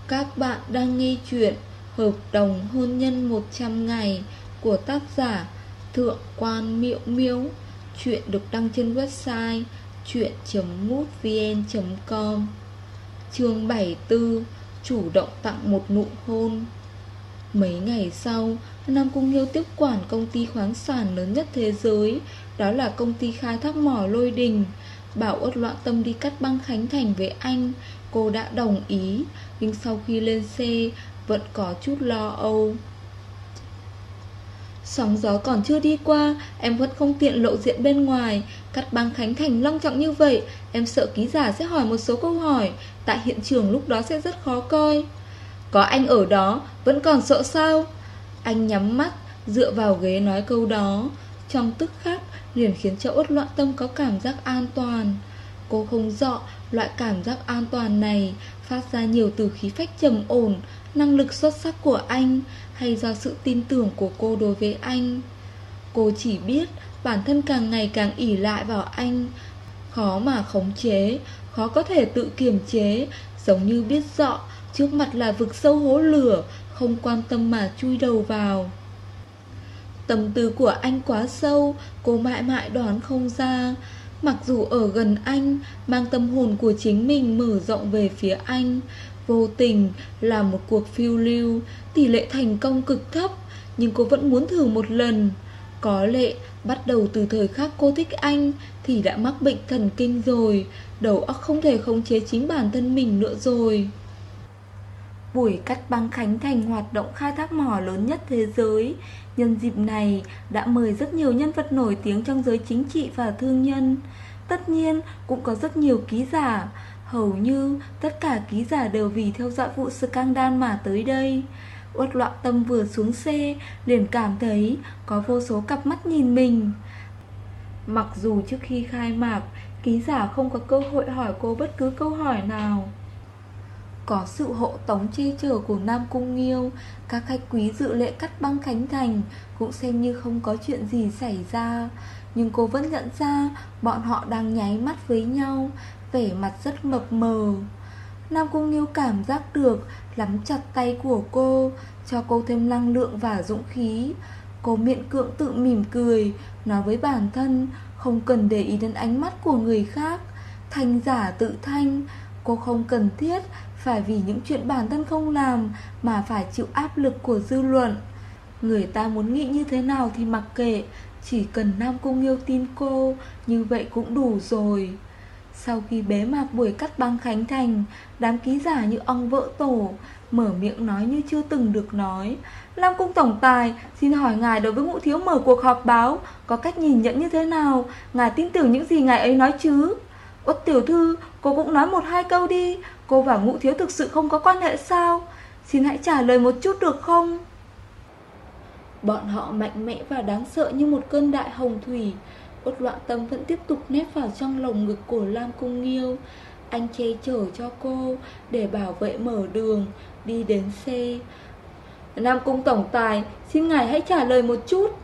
Các bạn đang nghe chuyện Hợp đồng hôn nhân 100 ngày của tác giả Thượng quan Miễu Miễu. Chuyện được đăng trên website chuyện.mútvn.com. Chương 74. Chủ động tặng một nụ hôn. Mấy ngày sau, Nam Cung Nghiêu tiếp quản công ty khoáng sản lớn nhất thế giới, đó là công ty khai thác mỏ Lôi Đình. Bảo Uất Loạn Tâm đi cắt băng Khánh Thành với anh, cô đã đồng ý, nhưng sau khi lên xe vẫn có chút lo âu. Sóng gió còn chưa đi qua, em vẫn không tiện lộ diện bên ngoài. Cắt băng Khánh Thành long trọng như vậy, em sợ ký giả sẽ hỏi một số câu hỏi, tại hiện trường lúc đó sẽ rất khó coi. Có anh ở đó, vẫn còn sợ sao? Anh nhắm mắt, dựa vào ghế nói câu đó. Trong tức khắc, liền khiến cho Uất Loạn Tâm có cảm giác an toàn. Cô không rõ loại cảm giác an toàn này phát ra nhiều từ khí phách trầm ổn, năng lực xuất sắc của anh, hay do sự tin tưởng của cô đối với anh. Cô chỉ biết bản thân càng ngày càng ỷ lại vào anh, khó mà khống chế, khó có thể tự kiềm chế, giống như biết rõ trước mặt là vực sâu hố lửa, không quan tâm mà chui đầu vào. Tâm tư của anh quá sâu, cô mãi mãi đoán không ra. Mặc dù ở gần anh, mang tâm hồn của chính mình mở rộng về phía anh, vô tình là một cuộc phiêu lưu, tỷ lệ thành công cực thấp, nhưng cô vẫn muốn thử một lần. Có lẽ bắt đầu từ thời khắc cô thích anh thì đã mắc bệnh thần kinh rồi, đầu óc không thể khống chế chính bản thân mình nữa rồi. Buổi cắt băng Khánh Thành hoạt động khai thác mỏ lớn nhất thế giới. Nhân dịp này đã mời rất nhiều nhân vật nổi tiếng trong giới chính trị và thương nhân. Tất nhiên cũng có rất nhiều ký giả. Hầu như tất cả ký giả đều vì theo dõi vụ scandal mà tới đây. Uất Loạn Tâm vừa xuống xe liền cảm thấy có vô số cặp mắt nhìn mình. Mặc dù trước khi khai mạc, ký giả không có cơ hội hỏi cô bất cứ câu hỏi nào. Có sự hộ tống che chở của Nam Cung Nghiêu, các khách quý dự lễ cắt băng Khánh Thành cũng xem như không có chuyện gì xảy ra. Nhưng cô vẫn nhận ra bọn họ đang nháy mắt với nhau, vẻ mặt rất mập mờ. Nam Cung Nghiêu cảm giác được, nắm chặt tay của cô, cho cô thêm năng lượng và dũng khí. Cô miễn cưỡng tự mỉm cười, nói với bản thân không cần để ý đến ánh mắt của người khác. Thanh giả tự thanh, cô không cần thiết phải vì những chuyện bản thân không làm mà phải chịu áp lực của dư luận. Người ta muốn nghĩ như thế nào thì mặc kệ, chỉ cần Nam Cung Nghiêu tin cô, như vậy cũng đủ rồi. Sau khi bế mạc buổi cắt băng Khánh Thành, đám ký giả như ong vỡ tổ, mở miệng nói như chưa từng được nói. Nam Cung tổng tài, xin hỏi ngài đối với Ngũ thiếu mở cuộc họp báo có cách nhìn nhận như thế nào? Ngài tin tưởng những gì ngài ấy nói chứ? Uất tiểu thư, cô cũng nói một hai câu đi. Cô và Ngũ thiếu thực sự không có quan hệ sao? Xin hãy trả lời một chút được không? Bọn họ mạnh mẽ và đáng sợ như một cơn đại hồng thủy. Uất Loạn Tâm vẫn tiếp tục nép vào trong lồng ngực của Nam Cung Nghiêu. Anh che chở cho cô để bảo vệ mở đường, đi đến xe. Nam Cung tổng tài, xin ngài hãy trả lời một chút.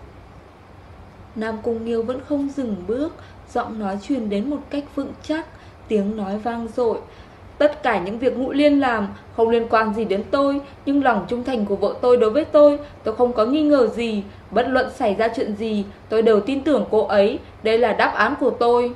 Nam Cung Nghiêu vẫn không dừng bước, giọng nói truyền đến một cách vững chắc, tiếng nói vang dội. Tất cả những việc Ngũ Liên làm không liên quan gì đến tôi, nhưng lòng trung thành của vợ tôi đối với tôi không có nghi ngờ gì. Bất luận xảy ra chuyện gì, tôi đều tin tưởng cô ấy. Đây là đáp án của tôi.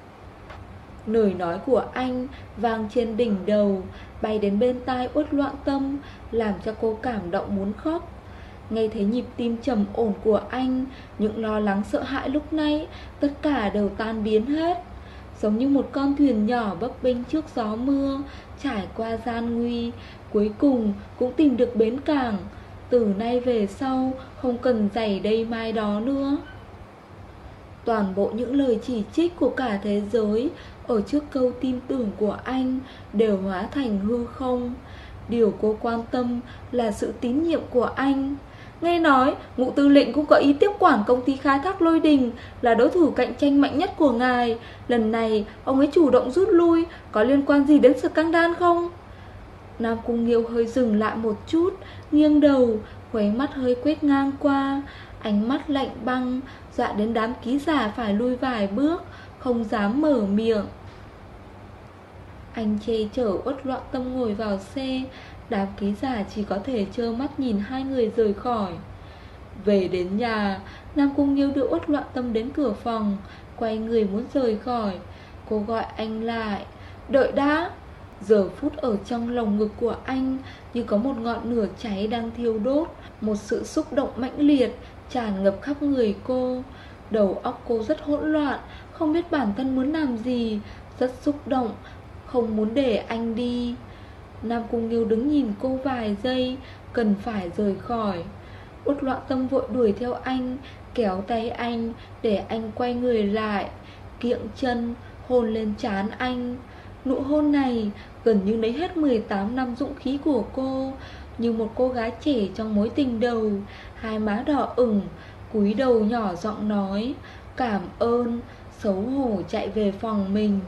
Lời nói của anh vang trên đỉnh đầu, bay đến bên tai Uất Loạn Tâm, làm cho cô cảm động muốn khóc. Nghe thấy nhịp tim trầm ổn của anh, những lo lắng sợ hãi lúc nãy tất cả đều tan biến hết. Giống như một con thuyền nhỏ bấp bênh trước gió mưa, trải qua gian nguy, cuối cùng cũng tìm được bến cảng. Từ nay về sau không cần giày đây mai đó nữa. Toàn bộ những lời chỉ trích của cả thế giới ở trước câu tin tưởng của anh đều hóa thành hư không. Điều cô quan tâm là sự tín nhiệm của anh. Nghe nói Ngũ tư lệnh cũng có ý tiếp quản công ty khai thác Lôi Đình, là đối thủ cạnh tranh mạnh nhất của ngài. Lần này ông ấy chủ động rút lui, có liên quan gì đến scandal không? Nam Cung Nghiêu hơi dừng lại một chút, nghiêng đầu, khóe mắt hơi quét ngang qua, ánh mắt lạnh băng, dọa đến đám ký giả phải lui vài bước, không dám mở miệng. Anh che chở Uất Loạn Tâm ngồi vào xe. Đám ký giả chỉ có thể trơ mắt nhìn hai người rời khỏi. Về đến nhà, Nam Cung Nghiêu đưa Uất Loạn Tâm đến cửa phòng, quay người muốn rời khỏi. Cô gọi anh lại. Đợi đã. Giờ phút ở trong lồng ngực của anh như có một ngọn lửa cháy đang thiêu đốt. Một sự xúc động mãnh liệt tràn ngập khắp người cô. Đầu óc cô rất hỗn loạn, không biết bản thân muốn làm gì. Rất xúc động, không muốn để anh đi. Nam Cung Nghiêu đứng nhìn cô vài giây, cần phải rời khỏi. Uất Loạn Tâm vội đuổi theo anh, kéo tay anh để anh quay người lại, kiễng chân hôn lên trán anh. Nụ hôn này gần như lấy hết 18 năm dũng khí của cô. Như một cô gái trẻ trong mối tình đầu, hai má đỏ ửng, cúi đầu nhỏ giọng nói cảm ơn, xấu hổ chạy về phòng mình.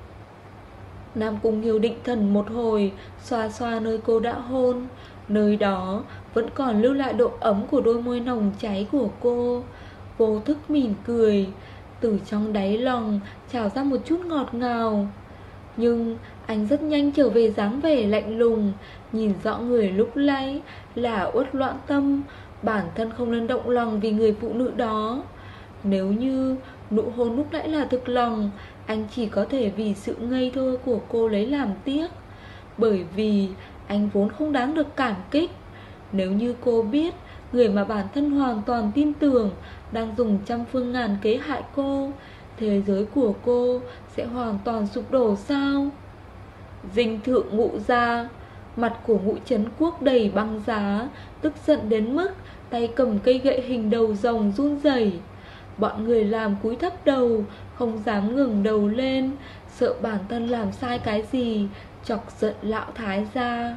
Nam Cung Nghiêu định thần một hồi, xoa xoa nơi cô đã hôn. Nơi đó vẫn còn lưu lại độ ấm của đôi môi nồng cháy của cô. Vô thức mỉm cười, từ trong đáy lòng trào ra một chút ngọt ngào. Nhưng anh rất nhanh trở về dáng vẻ lạnh lùng. Nhìn rõ người lúc nãy là Uất Loạn Tâm, bản thân không nên động lòng vì người phụ nữ đó. Nếu như nụ hôn lúc nãy là thực lòng, anh chỉ có thể vì sự ngây thơ của cô lấy làm tiếc. Bởi vì anh vốn không đáng được cảm kích. Nếu như cô biết người mà bản thân hoàn toàn tin tưởng đang dùng trăm phương ngàn kế hại cô, thế giới của cô sẽ hoàn toàn sụp đổ sao? Dinh thượng Ngụ gia. Mặt của Ngũ Trấn Quốc đầy băng giá, tức giận đến mức tay cầm cây gậy hình đầu rồng run rẩy. Bọn người làm cúi thấp đầu, không dám ngẩng đầu lên, sợ bản thân làm sai cái gì chọc giận lão thái gia.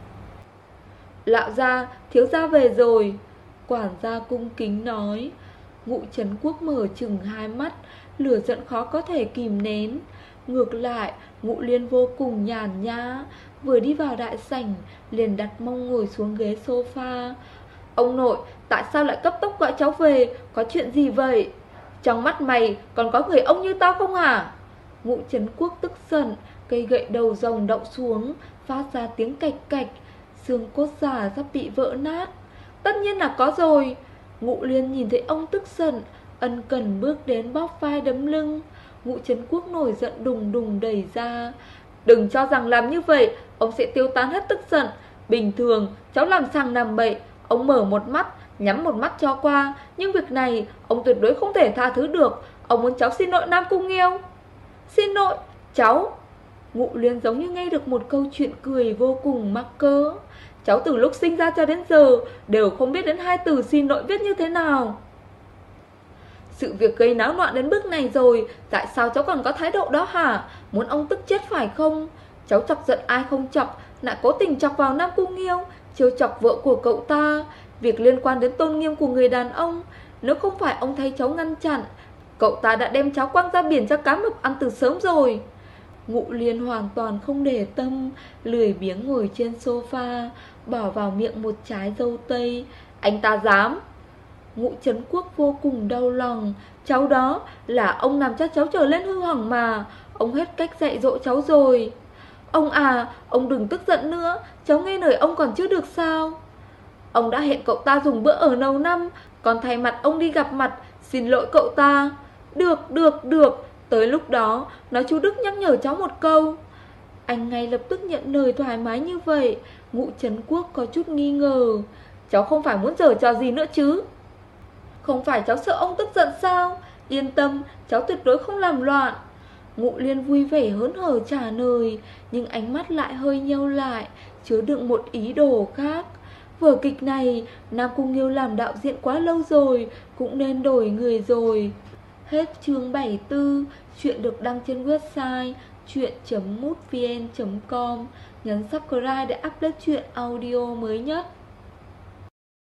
Lão gia, thiếu gia về rồi. Quản gia cung kính nói. Ngũ Trấn Quốc mở chừng hai mắt, lửa giận khó có thể kìm nén. Ngược lại, Ngũ Liên vô cùng nhàn nhã, vừa đi vào đại sảnh liền đặt mông ngồi xuống ghế sofa. Ông nội, tại sao lại cấp tốc gọi cháu về? Có chuyện gì vậy? Trong mắt mày còn có người ông như tao không hả? Ngũ Trấn Quốc tức giận, cây gậy đầu rồng đậu xuống, phát ra tiếng cạch cạch. Xương cốt già sắp bị vỡ nát. Tất nhiên là có rồi. Ngũ Liên nhìn thấy ông tức giận, ân cần bước đến bóp vai đấm lưng. Ngũ Trấn Quốc nổi giận đùng đùng đẩy ra. Đừng cho rằng làm như vậy ông sẽ tiêu tán hết tức giận. Bình thường cháu làm sằng làm bậy, ông mở một mắt nhắm một mắt cho qua. Nhưng việc này ông tuyệt đối không thể tha thứ được. Ông muốn cháu xin lỗi Nam Cung Nghiêu. Xin lỗi cháu? Ngũ Liên giống như nghe được một câu chuyện cười vô cùng mắc cỡ. Cháu từ lúc sinh ra cho đến giờ đều không biết đến hai từ xin lỗi viết như thế nào. Sự việc gây náo loạn đến bước này rồi, tại sao cháu còn có thái độ đó hả? Muốn ông tức chết phải không? Cháu chọc giận ai không chọc, lại cố tình chọc vào Nam Cung Nghiêu, trêu chọc vợ của cậu ta. Việc liên quan đến tôn nghiêm của người đàn ông, nếu không phải ông thay cháu ngăn chặn, cậu ta đã đem cháu quăng ra biển cho cá mập ăn từ sớm rồi. Ngũ Liên hoàn toàn không để tâm, lười biếng ngồi trên sofa, bỏ vào miệng một trái dâu tây. Anh ta dám? Ngũ Trấn Quốc vô cùng đau lòng. Cháu đó là ông làm cho cháu trở lên hư hỏng mà. Ông hết cách dạy dỗ cháu rồi. Ông à, ông đừng tức giận nữa. Cháu nghe lời ông còn chưa được sao? Ông đã hẹn cậu ta dùng bữa ở Lầu Năm, còn thay mặt ông đi gặp mặt xin lỗi cậu ta. Được. Tới lúc đó nói chú Đức nhắc nhở cháu một câu. Anh ngay lập tức nhận lời thoải mái như vậy. Ngũ Trấn Quốc có chút nghi ngờ. Cháu không phải muốn giở trò gì nữa chứ? Không phải cháu sợ ông tức giận sao? Yên tâm, cháu tuyệt đối không làm loạn. Ngũ Liên vui vẻ hớn hở trả lời, nhưng ánh mắt lại hơi nheo lại, chứa đựng một ý đồ khác. Vở kịch này Nam Cung Nghiêu làm đạo diễn quá lâu rồi, cũng nên đổi người rồi. Hết chương 74. Chuyện được đăng trên website chuyện.mútvn.com. Nhấn subscribe để update chuyện audio mới nhất.